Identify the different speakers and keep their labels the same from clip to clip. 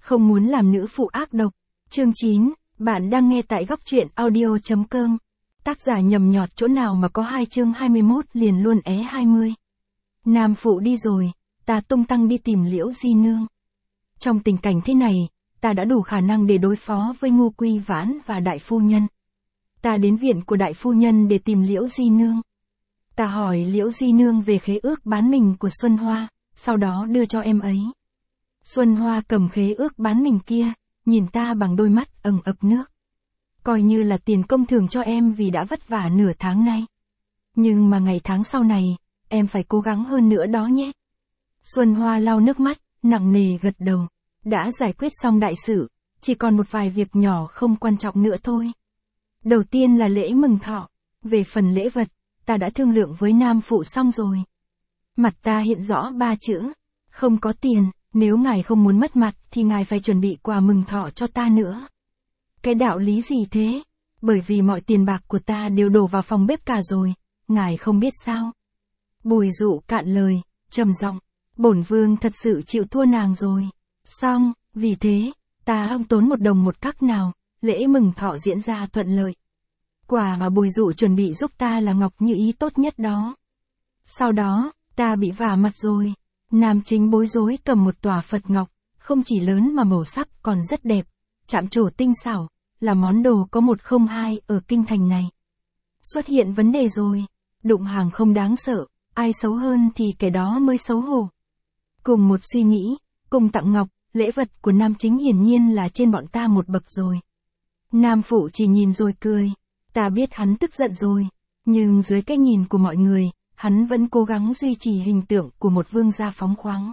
Speaker 1: Không muốn làm nữ phụ ác độc. Chương 9, bạn đang nghe tại góc truyện audio.com. Tác giả nhầm nhọt chỗ nào mà có 2 chương 21 liền luôn é 20. Nam phụ đi rồi, ta tung tăng đi tìm Liễu Di Nương. Trong tình cảnh thế này, ta đã đủ khả năng để đối phó với Ngô Quy Vãn và đại phu nhân. Ta đến viện của đại phu nhân để tìm Liễu Di Nương. Ta hỏi Liễu Di Nương về khế ước bán mình của Xuân Hoa, sau đó đưa cho em ấy. Xuân Hoa cầm khế ước bán mình kia, nhìn ta bằng đôi mắt ẩn ực nước. Coi như là tiền công thưởng cho em vì đã vất vả nửa tháng nay. Nhưng mà ngày tháng sau này, em phải cố gắng hơn nữa đó nhé. Xuân Hoa lau nước mắt, nặng nề gật đầu. Đã giải quyết xong đại sự, chỉ còn một vài việc nhỏ không quan trọng nữa thôi. Đầu tiên là lễ mừng thọ. Về phần lễ vật, ta đã thương lượng với Nam phụ xong rồi. Mặt ta hiện rõ 3 chữ, không có tiền. Nếu ngài không muốn mất mặt thì ngài phải chuẩn bị quà mừng thọ cho ta nữa. Cái đạo lý gì thế? Bởi vì mọi tiền bạc của ta đều đổ vào phòng bếp cả rồi, ngài không biết sao? Bùi Dụ cạn lời, trầm giọng, bổn vương thật sự chịu thua nàng rồi. Xong, vì thế, ta không tốn một đồng một cắc nào, lễ mừng thọ diễn ra thuận lợi. Quà mà Bùi Dụ chuẩn bị giúp ta là ngọc như ý tốt nhất đó. Sau đó, ta bị vả mặt rồi. Nam Chính bối rối cầm một tòa Phật ngọc, không chỉ lớn mà màu sắc còn rất đẹp, chạm trổ tinh xảo, là món đồ có 102 ở kinh thành này. Xuất hiện vấn đề rồi, đụng hàng không đáng sợ, ai xấu hơn thì kẻ đó mới xấu hổ. Cùng một suy nghĩ, cùng tặng ngọc, lễ vật của Nam Chính hiển nhiên là trên bọn ta một bậc rồi. Nam phụ chỉ nhìn rồi cười, ta biết hắn tức giận rồi, nhưng dưới cái nhìn của mọi người, hắn vẫn cố gắng duy trì hình tượng của một vương gia phóng khoáng.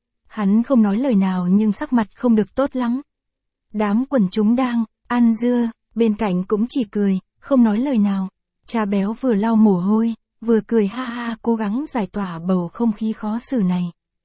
Speaker 1: Hắn không nói lời nào nhưng sắc mặt không được tốt lắm. Đám quần chúng đang ăn dưa, bên cạnh cũng chỉ cười, không nói lời nào. Cha béo vừa lau mồ hôi, vừa cười ha ha cố gắng giải tỏa bầu không khí khó xử này.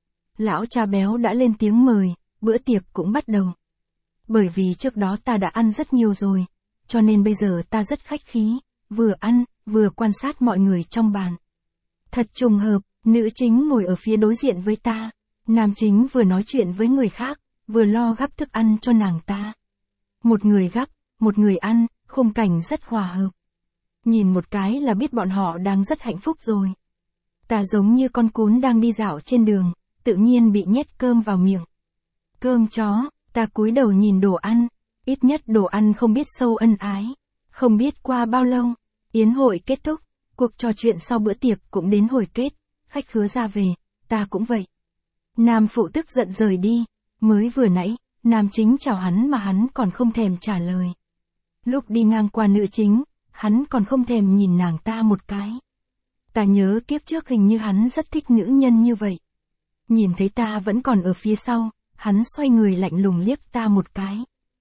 Speaker 1: Lão cha béo đã lên tiếng mời, bữa tiệc cũng bắt đầu. Bởi vì trước đó ta đã ăn rất nhiều rồi, cho nên bây giờ ta rất khách khí, vừa ăn, vừa quan sát mọi người trong bàn. Thật trùng hợp, nữ chính ngồi ở phía đối diện với ta. Nam chính vừa nói chuyện với người khác, vừa lo gắp thức ăn cho nàng ta. Một người gắp, một người ăn, khung cảnh rất hòa hợp. Nhìn một cái là biết bọn họ đang rất hạnh phúc rồi. Ta giống như con cún đang đi dạo trên đường, tự nhiên bị nhét cơm vào miệng. Cơm chó, ta cúi đầu nhìn đồ ăn, ít nhất đồ ăn không biết sâu ân ái. Không biết qua bao lâu, yến hội kết thúc. Cuộc trò chuyện sau bữa tiệc cũng đến hồi kết, khách khứa ra về, ta cũng vậy. Nam phụ tức giận rời đi, mới vừa nãy, Nam Chính chào hắn mà hắn còn không thèm trả lời. Lúc đi ngang qua nữ chính, hắn còn không thèm nhìn nàng ta một cái. Ta nhớ kiếp trước hình như hắn rất thích nữ nhân như vậy. Nhìn thấy ta vẫn còn ở phía sau, hắn xoay người lạnh lùng liếc ta một cái.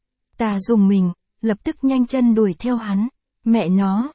Speaker 1: Ta rùng mình, lập tức nhanh chân đuổi theo hắn. Mẹ nó,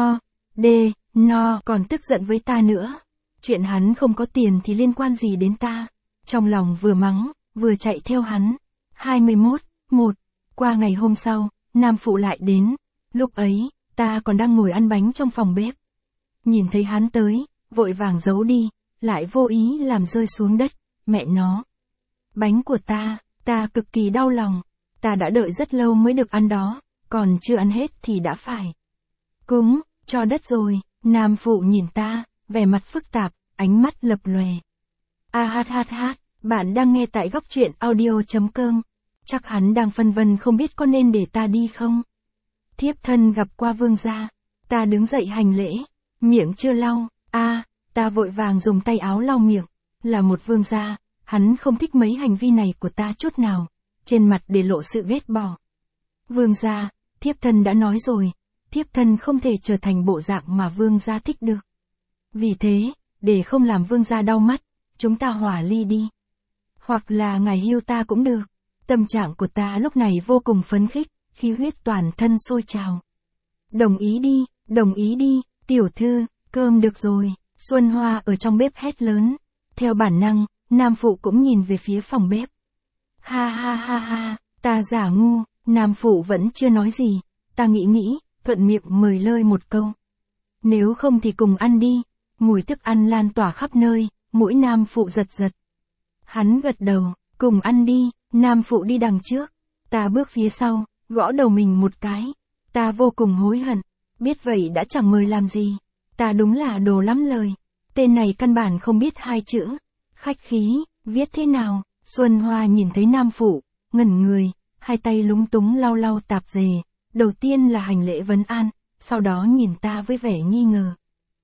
Speaker 1: nó còn tức giận với ta nữa. Chuyện hắn không có tiền thì liên quan gì đến ta. Trong lòng vừa mắng, vừa chạy theo hắn. 21/1. Qua ngày hôm sau, Nam phụ lại đến. Lúc ấy, ta còn đang ngồi ăn bánh trong phòng bếp. Nhìn thấy hắn tới, vội vàng giấu đi, lại vô ý làm rơi xuống đất. Mẹ nó. Bánh của ta cực kỳ đau lòng. Ta đã đợi rất lâu mới được ăn đó, còn chưa ăn hết thì đã phải cúng cho đất rồi. Nam phụ nhìn ta, vẻ mặt phức tạp, ánh mắt lập lòe. Bạn đang nghe tại góc truyện audio.com. Chắc hắn đang phân vân không biết có nên để ta đi không. Thiếp thân gặp qua vương gia. Ta đứng dậy hành lễ, miệng chưa lau. Ta vội vàng dùng tay áo lau miệng. Là một vương gia, hắn không thích mấy hành vi này của ta chút nào. Trên mặt để lộ sự ghét bỏ. Vương gia, thiếp thân đã nói rồi. Thiếp thân không thể trở thành bộ dạng mà vương gia thích được. Vì thế, để không làm vương gia đau mắt, chúng ta hòa ly đi. Hoặc là ngài hưu ta cũng được. Tâm trạng của ta lúc này vô cùng phấn khích, khí huyết toàn thân sôi trào. Đồng ý đi, tiểu thư, cơm được rồi. Xuân Hoa ở trong bếp hét lớn. Theo bản năng, Nam phụ cũng nhìn về phía phòng bếp. Ha, ta giả ngu. Nam phụ vẫn chưa nói gì. Ta nghĩ, thuận miệng mời lơi một câu. Nếu không thì cùng ăn đi. Mùi thức ăn lan tỏa khắp nơi, mũi Nam phụ giật. Hắn gật đầu, cùng ăn đi. Nam phụ đi đằng trước. Ta bước phía sau, gõ đầu mình một cái. Ta vô cùng hối hận. Biết vậy đã chẳng mời làm gì. Ta đúng là đồ lắm lời. Tên này căn bản không biết hai chữ. Khách khí, viết thế nào? Xuân Hoa nhìn thấy Nam phụ, ngẩn người, hai tay lúng túng lau lau tạp dề. Đầu tiên là hành lễ vấn an, sau đó nhìn ta với vẻ nghi ngờ.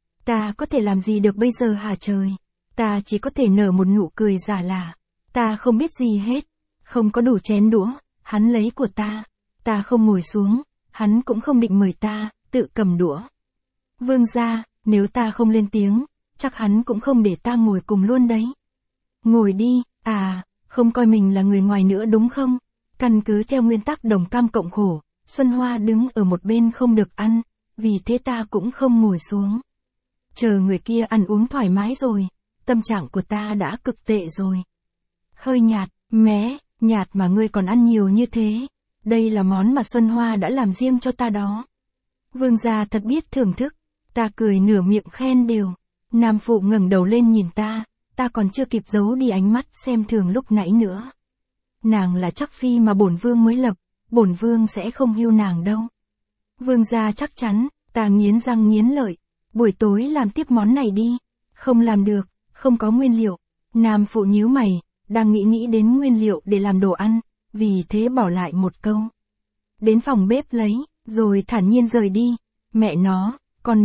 Speaker 1: Ta có thể làm gì được bây giờ hả trời? Ta chỉ có thể nở một nụ cười giả lả. Ta không biết gì hết. Không có đủ chén đũa, hắn lấy của ta. Ta không ngồi xuống, hắn cũng không định mời ta, tự cầm đũa. Vương gia, nếu ta không lên tiếng, chắc hắn cũng không để ta ngồi cùng luôn đấy. Ngồi đi, không coi mình là người ngoài nữa đúng không? Căn cứ theo nguyên tắc đồng cam cộng khổ, Xuân Hoa đứng ở một bên không được ăn, vì thế ta cũng không ngồi xuống. Chờ người kia ăn uống thoải mái rồi, tâm trạng của ta đã cực tệ rồi. Hơi nhạt, nhạt mà ngươi còn ăn nhiều như thế. Đây là món mà Xuân Hoa đã làm riêng cho ta đó. Vương gia thật biết thưởng thức. Ta cười nửa miệng khen đều. Nam phụ ngẩng đầu lên nhìn ta còn chưa kịp giấu đi ánh mắt xem thường lúc nãy nữa. Nàng là chắc phi mà bổn vương mới lập, bổn vương sẽ không hưu nàng đâu. Vương gia chắc chắn, ta nghiến răng nghiến lợi. Buổi tối làm tiếp món này đi. Không làm được, không có nguyên liệu. Nam phụ nhíu mày, đang nghĩ đến nguyên liệu để làm đồ ăn, vì thế bỏ lại một câu. Đến phòng bếp lấy, rồi thản nhiên rời đi. Mẹ nó, con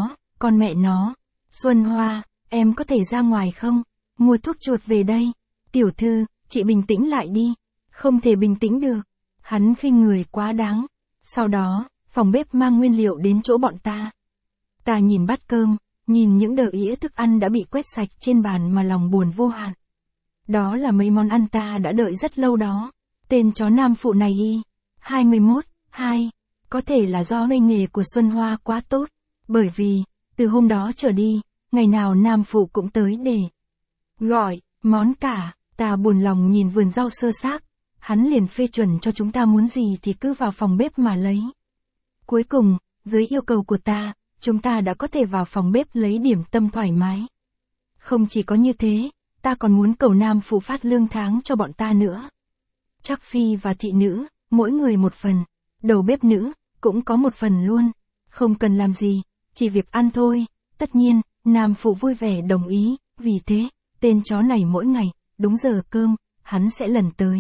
Speaker 1: mẹ nó. Xuân Hoa, em có thể ra ngoài không? Mua thuốc chuột về đây. Tiểu thư, chị bình tĩnh lại đi. Không thể bình tĩnh được. Hắn khinh người quá đáng. Sau đó, phòng bếp mang nguyên liệu đến chỗ bọn ta. Ta nhìn bát cơm, nhìn những đờ ĩa thức ăn đã bị quét sạch trên bàn mà lòng buồn vô hạn. Đó là mấy món ăn ta đã đợi rất lâu đó. Tên chó nam phụ này 21, có thể là do ngây nghề của Xuân Hoa quá tốt. Bởi vì, từ hôm đó trở đi, ngày nào nam phụ cũng tới để gọi món cả. Ta buồn lòng nhìn vườn rau sơ xác. Hắn liền phê chuẩn cho chúng ta muốn gì thì cứ vào phòng bếp mà lấy. Cuối cùng, dưới yêu cầu của ta, chúng ta đã có thể vào phòng bếp lấy điểm tâm thoải mái. Không chỉ có như thế, ta còn muốn cầu nam phụ phát lương tháng cho bọn ta nữa. Chắc phi và thị nữ, mỗi người một phần. Đầu bếp nữ, cũng có một phần luôn. Không cần làm gì, chỉ việc ăn thôi. Tất nhiên, nam phụ vui vẻ đồng ý, vì thế, tên chó này mỗi ngày, đúng giờ cơm, hắn sẽ lần tới.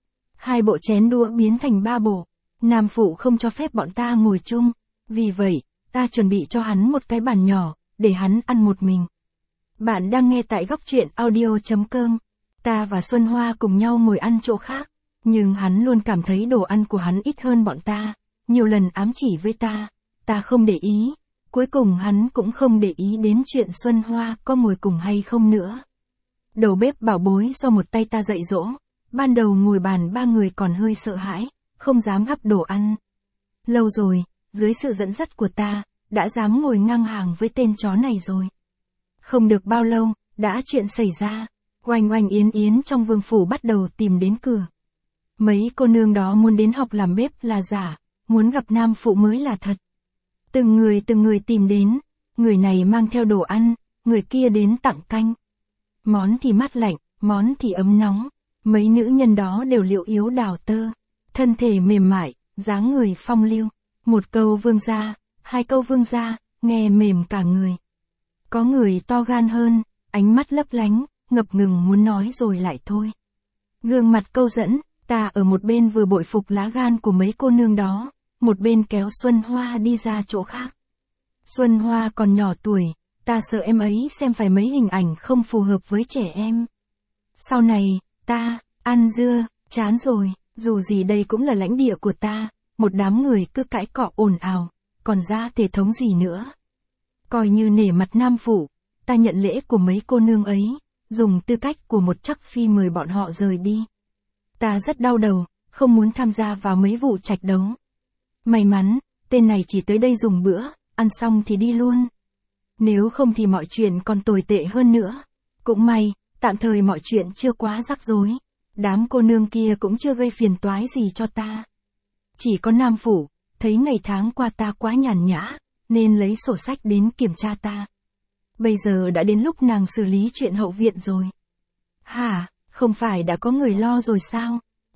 Speaker 1: 2 bộ chén đũa biến thành 3 bộ. Nam phụ không cho phép bọn ta ngồi chung. Vì vậy, ta chuẩn bị cho hắn một cái bàn nhỏ, để hắn ăn một mình. Bạn đang nghe tại góc truyện audio.com. Ta và Xuân Hoa cùng nhau ngồi ăn chỗ khác. Nhưng hắn luôn cảm thấy đồ ăn của hắn ít hơn bọn ta. Nhiều lần ám chỉ với ta. Ta không để ý. Cuối cùng hắn cũng không để ý đến chuyện Xuân Hoa có ngồi cùng hay không nữa. Đầu bếp bảo bối do một tay ta dạy dỗ. Ban đầu ngồi bàn 3 người còn hơi sợ hãi, không dám gắp đồ ăn. Lâu rồi, dưới sự dẫn dắt của ta, đã dám ngồi ngang hàng với tên chó này rồi. Không được bao lâu, đã chuyện xảy ra. Oanh oanh yến yến trong vương phủ bắt đầu tìm đến cửa. Mấy cô nương đó muốn đến học làm bếp là giả, muốn gặp nam phụ mới là thật. Từng người tìm đến, người này mang theo đồ ăn, người kia đến tặng canh. Món thì mát lạnh, món thì ấm nóng. Mấy nữ nhân đó đều liệu yếu đào tơ, thân thể mềm mại, dáng người phong lưu. 1 câu vương gia, 2 câu vương gia, nghe mềm cả người. Có người to gan hơn, ánh mắt lấp lánh, ngập ngừng muốn nói rồi lại thôi. Gương mặt câu dẫn, ta ở một bên vừa bội phục lá gan của mấy cô nương đó, một bên kéo Xuân Hoa đi ra chỗ khác. Xuân Hoa còn nhỏ tuổi, ta sợ em ấy xem phải mấy hình ảnh không phù hợp với trẻ em. Sau này, ta, ăn dưa, chán rồi, dù gì đây cũng là lãnh địa của ta, một đám người cứ cãi cọ ồn ào, còn ra thể thống gì nữa. Coi như nể mặt nam phụ, ta nhận lễ của mấy cô nương ấy, dùng tư cách của một chắc phi mời bọn họ rời đi. Ta rất đau đầu, không muốn tham gia vào mấy vụ trạch đấu. May mắn, tên này chỉ tới đây dùng bữa, ăn xong thì đi luôn. Nếu không thì mọi chuyện còn tồi tệ hơn nữa. Cũng may, tạm thời mọi chuyện chưa quá rắc rối. Đám cô nương kia cũng chưa gây phiền toái gì cho ta. Chỉ có nam phủ, thấy ngày tháng qua ta quá nhàn nhã, nên lấy sổ sách đến kiểm tra ta. Bây giờ đã đến lúc nàng xử lý chuyện hậu viện rồi. Hả, không phải đã có người lo rồi sao?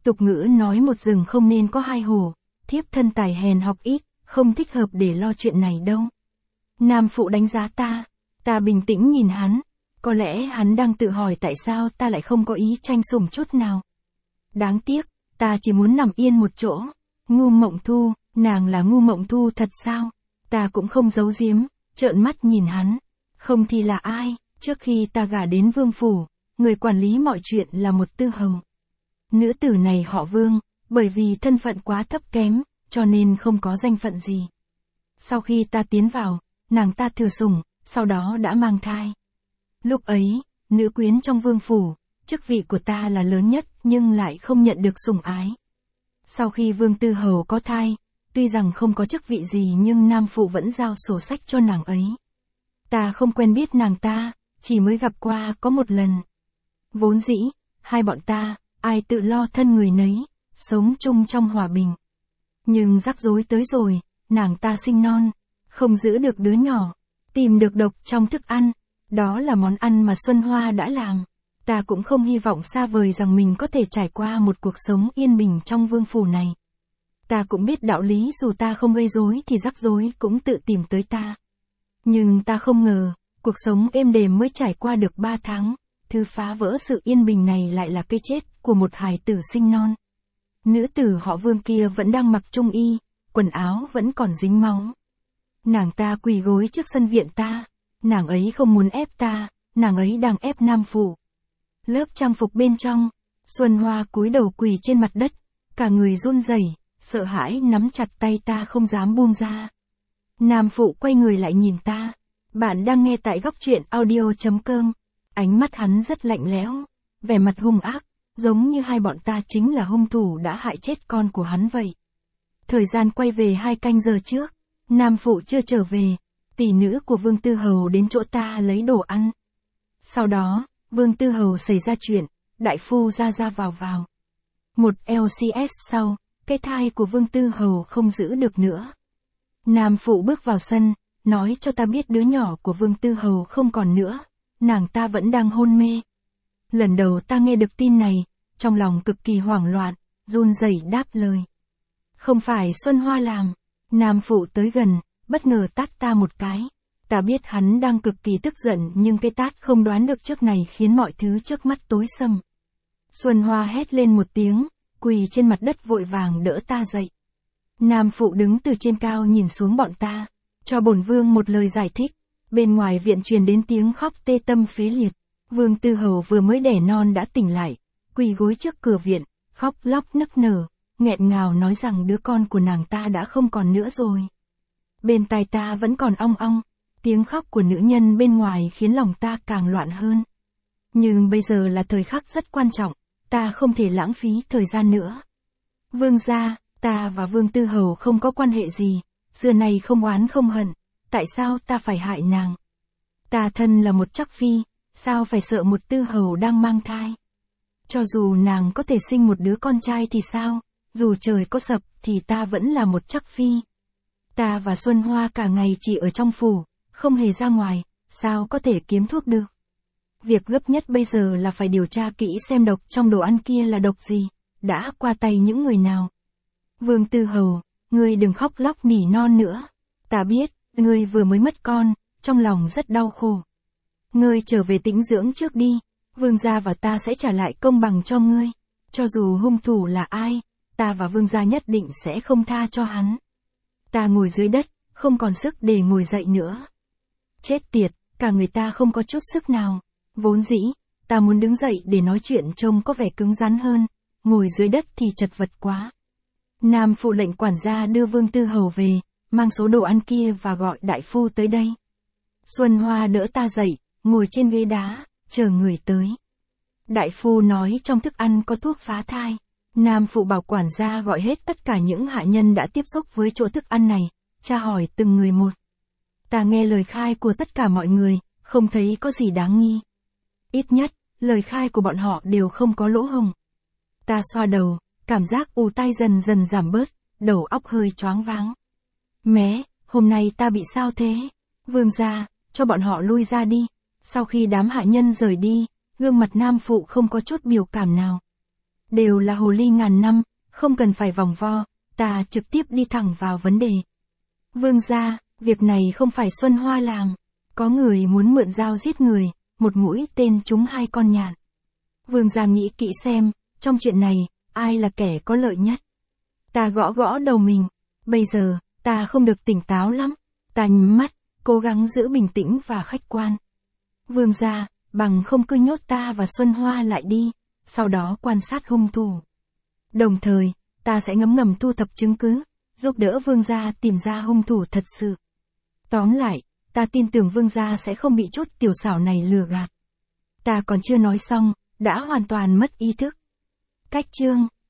Speaker 1: Tục ngữ nói một rừng không nên có hai hổ, thiếp thân tài hèn học ít, không thích hợp để lo chuyện này đâu. Nam phụ đánh giá ta bình tĩnh nhìn hắn, có lẽ hắn đang tự hỏi tại sao ta lại không có ý tranh sủng chút nào. Đáng tiếc, ta chỉ muốn nằm yên một chỗ. Ngu Mộng Thu, nàng là Ngu Mộng Thu thật sao? Ta cũng không giấu giếm, trợn mắt nhìn hắn. Không thì là ai? Trước khi ta gả đến Vương phủ, người quản lý mọi chuyện là một tư hầu. Nữ tử này họ Vương, bởi vì thân phận quá thấp kém, cho nên không có danh phận gì. Sau khi ta tiến vào, nàng ta thừa sủng, sau đó đã mang thai. Lúc ấy, nữ quyến trong Vương phủ, chức vị của ta là lớn nhất nhưng lại không nhận được sủng ái. Sau khi Vương Tư Hầu có thai, tuy rằng không có chức vị gì nhưng Nam phụ vẫn giao sổ sách cho nàng ấy. Ta không quen biết nàng ta, chỉ mới gặp qua có một lần. Vốn dĩ, hai bọn ta, ai tự lo thân người nấy, sống chung trong hòa bình. Nhưng rắc rối tới rồi, nàng ta sinh non, không giữ được đứa nhỏ, tìm được độc trong thức ăn, đó là món ăn mà Xuân Hoa đã làm. Ta cũng không hy vọng xa vời rằng mình có thể trải qua một cuộc sống yên bình trong vương phủ này. Ta cũng biết đạo lý dù ta không gây rối thì rắc rối cũng tự tìm tới ta. Nhưng ta không ngờ, cuộc sống êm đềm mới trải qua được 3 tháng, thứ phá vỡ sự yên bình này lại là cái chết của một hài tử sinh non. Nữ tử họ Vương kia vẫn đang mặc trung y, quần áo vẫn còn dính máu. Nàng ta quỳ gối trước sân viện ta, nàng ấy không muốn ép ta, nàng ấy đang ép Nam phụ. Lớp trang phục bên trong, Xuân Hoa cúi đầu quỳ trên mặt đất, cả người run rẩy, sợ hãi nắm chặt tay ta không dám buông ra. Nam phụ quay người lại nhìn ta. Bạn đang nghe tại góc truyện audio.com. Ánh mắt hắn rất lạnh lẽo, vẻ mặt hung ác, giống như hai bọn ta chính là hung thủ đã hại chết con của hắn vậy. Thời gian quay về 2 canh giờ trước, Nam phụ chưa trở về, tỷ nữ của Vương Tư Hầu đến chỗ ta lấy đồ ăn. Sau đó, Vương Tư Hầu xảy ra chuyện, đại phu ra vào. Một LCS sau, cái thai của Vương Tư Hầu không giữ được nữa. Nam phụ bước vào sân, nói cho ta biết đứa nhỏ của Vương Tư Hầu không còn nữa, nàng ta vẫn đang hôn mê. Lần đầu ta nghe được tin này, trong lòng cực kỳ hoảng loạn, run rẩy đáp lời. Không phải Xuân Hoa làm. Nam phụ tới gần, bất ngờ tát ta một cái. Ta biết hắn đang cực kỳ tức giận nhưng cái tát không đoán được trước này khiến mọi thứ trước mắt tối sầm. Xuân Hoa hét lên một tiếng, quỳ trên mặt đất vội vàng đỡ ta dậy. Nam phụ đứng từ trên cao nhìn xuống bọn ta, cho bổn vương một lời giải thích. Bên ngoài viện truyền đến tiếng khóc tê tâm phế liệt. Vương Tư Hầu vừa mới đẻ non đã tỉnh lại, quỳ gối trước cửa viện, khóc lóc nức nở, nghẹn ngào nói rằng đứa con của nàng ta đã không còn nữa rồi. Bên tai ta vẫn còn ong ong, tiếng khóc của nữ nhân bên ngoài khiến lòng ta càng loạn hơn. Nhưng bây giờ là thời khắc rất quan trọng, ta không thể lãng phí thời gian nữa. Vương gia, ta và Vương Tư Hầu không có quan hệ gì, xưa nay không oán không hận, tại sao ta phải hại nàng? Ta thân là một trắc phi, sao phải sợ một Tư Hầu đang mang thai? Cho dù nàng có thể sinh một đứa con trai thì sao, dù trời có sập thì ta vẫn là một trắc phi. Ta và Xuân Hoa cả ngày chỉ ở trong phủ, không hề ra ngoài, sao có thể kiếm thuốc được? Việc gấp nhất bây giờ là phải điều tra kỹ xem độc trong đồ ăn kia là độc gì, đã qua tay những người nào. Vương Tư Hầu, ngươi đừng khóc lóc nỉ non nữa. Ta biết, ngươi vừa mới mất con, trong lòng rất đau khổ. Ngươi trở về tĩnh dưỡng trước đi, vương gia và ta sẽ trả lại công bằng cho ngươi. Cho dù hung thủ là ai, ta và vương gia nhất định sẽ không tha cho hắn. Ta ngồi dưới đất, không còn sức để ngồi dậy nữa. Chết tiệt, cả người ta không có chút sức nào. Vốn dĩ, ta muốn đứng dậy để nói chuyện trông có vẻ cứng rắn hơn, ngồi dưới đất thì chật vật quá. Nam phụ lệnh quản gia đưa Vương Tư Hầu về, mang số đồ ăn kia và gọi đại phu tới đây. Xuân Hoa đỡ ta dậy, ngồi trên ghế đá, chờ người tới. Đại phu nói trong thức ăn có thuốc phá thai. Nam phụ bảo quản gia gọi hết tất cả những hạ nhân đã tiếp xúc với chỗ thức ăn này, tra hỏi từng người một. Ta nghe lời khai của tất cả mọi người, không thấy có gì đáng nghi. Ít nhất, lời khai của bọn họ đều không có lỗ hổng. Ta xoa đầu, cảm giác ù tai dần dần giảm bớt, đầu óc hơi choáng váng. Mé, hôm nay ta bị sao thế? Vương gia, cho bọn họ lui ra đi. Sau khi đám hạ nhân rời đi, gương mặt Nam phụ không có chút biểu cảm nào. Đều là hồ ly ngàn năm, không cần phải vòng vo, ta trực tiếp đi thẳng vào vấn đề. Vương gia, việc này không phải Xuân Hoa làm. Có người muốn mượn dao giết người, một mũi tên trúng 2 con nhạn. Vương gia nghĩ kỹ xem, trong chuyện này, ai là kẻ có lợi nhất. Ta gõ gõ đầu mình. Bây giờ, ta không được tỉnh táo lắm. Ta nhắm mắt, cố gắng giữ bình tĩnh và khách quan. Vương gia, bằng không cứ nhốt ta và Xuân Hoa lại đi, sau đó quan sát hung thủ. Đồng thời, ta sẽ ngấm ngầm thu thập chứng cứ, giúp đỡ vương gia tìm ra hung thủ thật sự. Tóm lại, ta tin tưởng vương gia sẽ không bị chút tiểu xảo này lừa gạt. Ta còn chưa nói xong, đã hoàn toàn mất ý thức. Cách chương